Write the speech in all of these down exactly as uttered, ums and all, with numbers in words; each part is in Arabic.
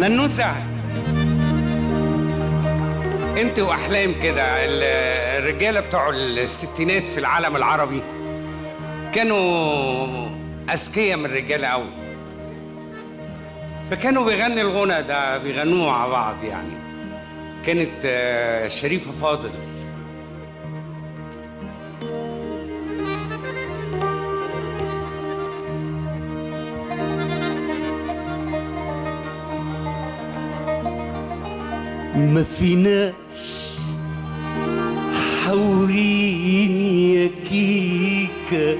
منوسة، انت واحلام كده. الرجاله بتوع الستينات في العالم العربي كانوا اذكياء من الرجاله قوي، فكانوا بيغني الغنى ده بيغنوه مع بعض. يعني كانت شريفه فاضل. ما فيناش حوريني يا كيكة،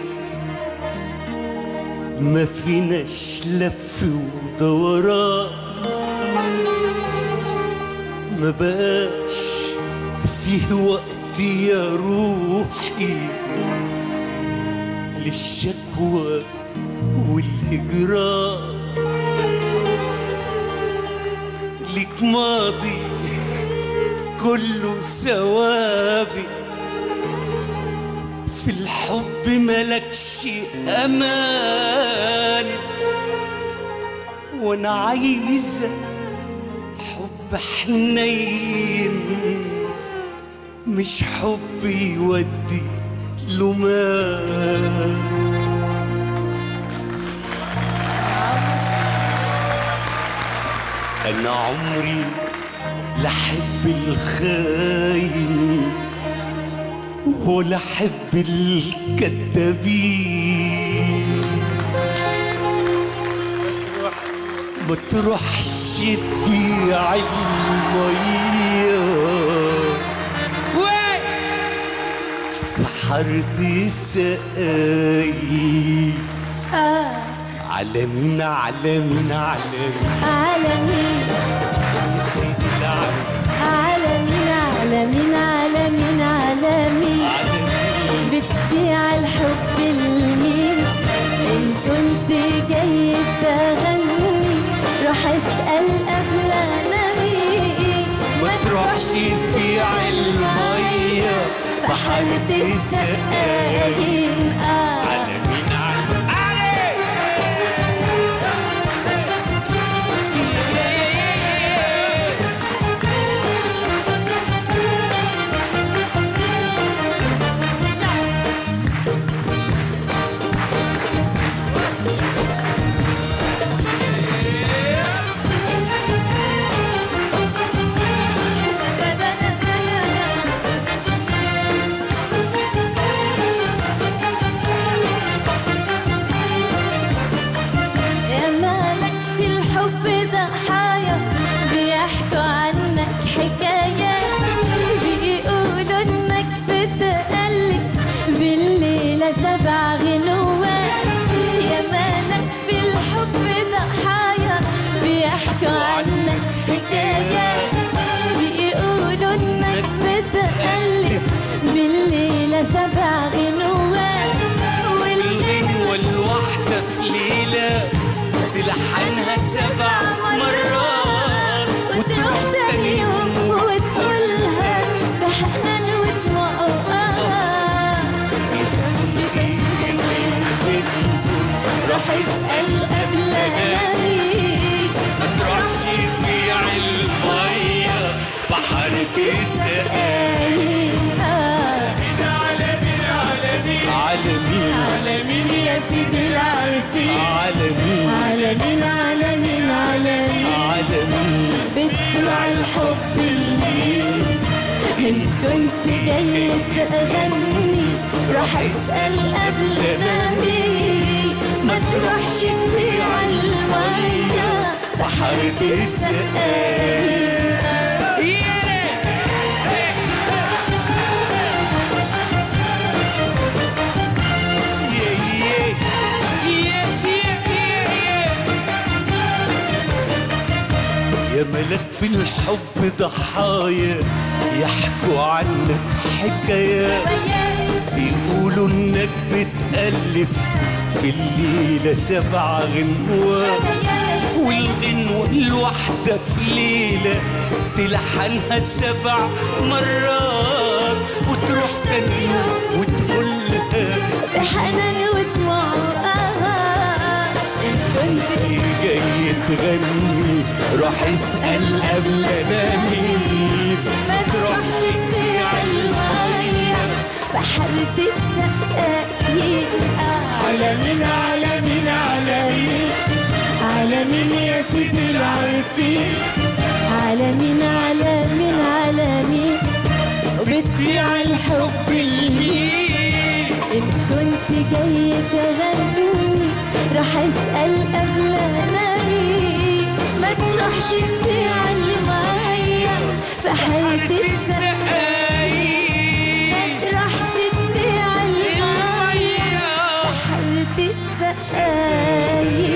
ما فيناش لف ودوران، ما بقاش فيه وقت يا روحي للشكوى والهجران. لك ماضي كله ثوابي، في الحب ملكش امان، وانا عايزة حب حنين مش حب يودي لمان. أنا عمري لحب الخاين ولا حب الكذابين، ما تروحش تبيع المية في حارة سقاي. عالمين عالمين عالمين عالمين يا سيدي العالم. عالمين عالمين عالمين عالمين بتبيع الحب لمين؟ إن كنت جاي تغني روح اسأل قبل أنا مين. ما تروحش تبيع المية في حارة السقايين. سبع غنوات يا مالك في الحب ضحايا، بيحكوا عنك حكايات، بيقولوا انك بتألف بالليلة سبع غنوات، والغنوة الواحدة في ليلة تلحنها سبع مرات، وتروح تاني يوم وتقولها بحنان ودموع روح اسأل قبل أنامي. ما تروحش تبيع المية في حارة السقايين. عالمين عالمين عالمين عالمين يا سيدي العارفين. عالمين عالمين عالمين عالمين عالمين بتبيع الحب لمين؟ إن كنت جاي تغني روح اسأل قبل أنامي. ما تروحش تبيع المية في حارة السقايين. يا ملك في الحب ضحايا يحكوا عنك حكايات، بيقولوا انك بتألف في الليلة سبع غنوات، والغنوة الواحدة في ليلة تلحنها سبع مرات، وتروح تاني يوم وتقولها بحنان ودموع. إن كنت جاي تغني روح اسأل قبل انا مين. ما تروحش تبيع المية بحارة السقايين. على مين على مين على مين على مين يا سيدي العارفين. على مين على مين على مين وبتبيع الحب لمين. إن كنت جاي تغني راح أسأل قبل أنا مين. ما تروحش تبيع المية بحارة السقايين. ما تروحش تبيع المية بحارة السقايين.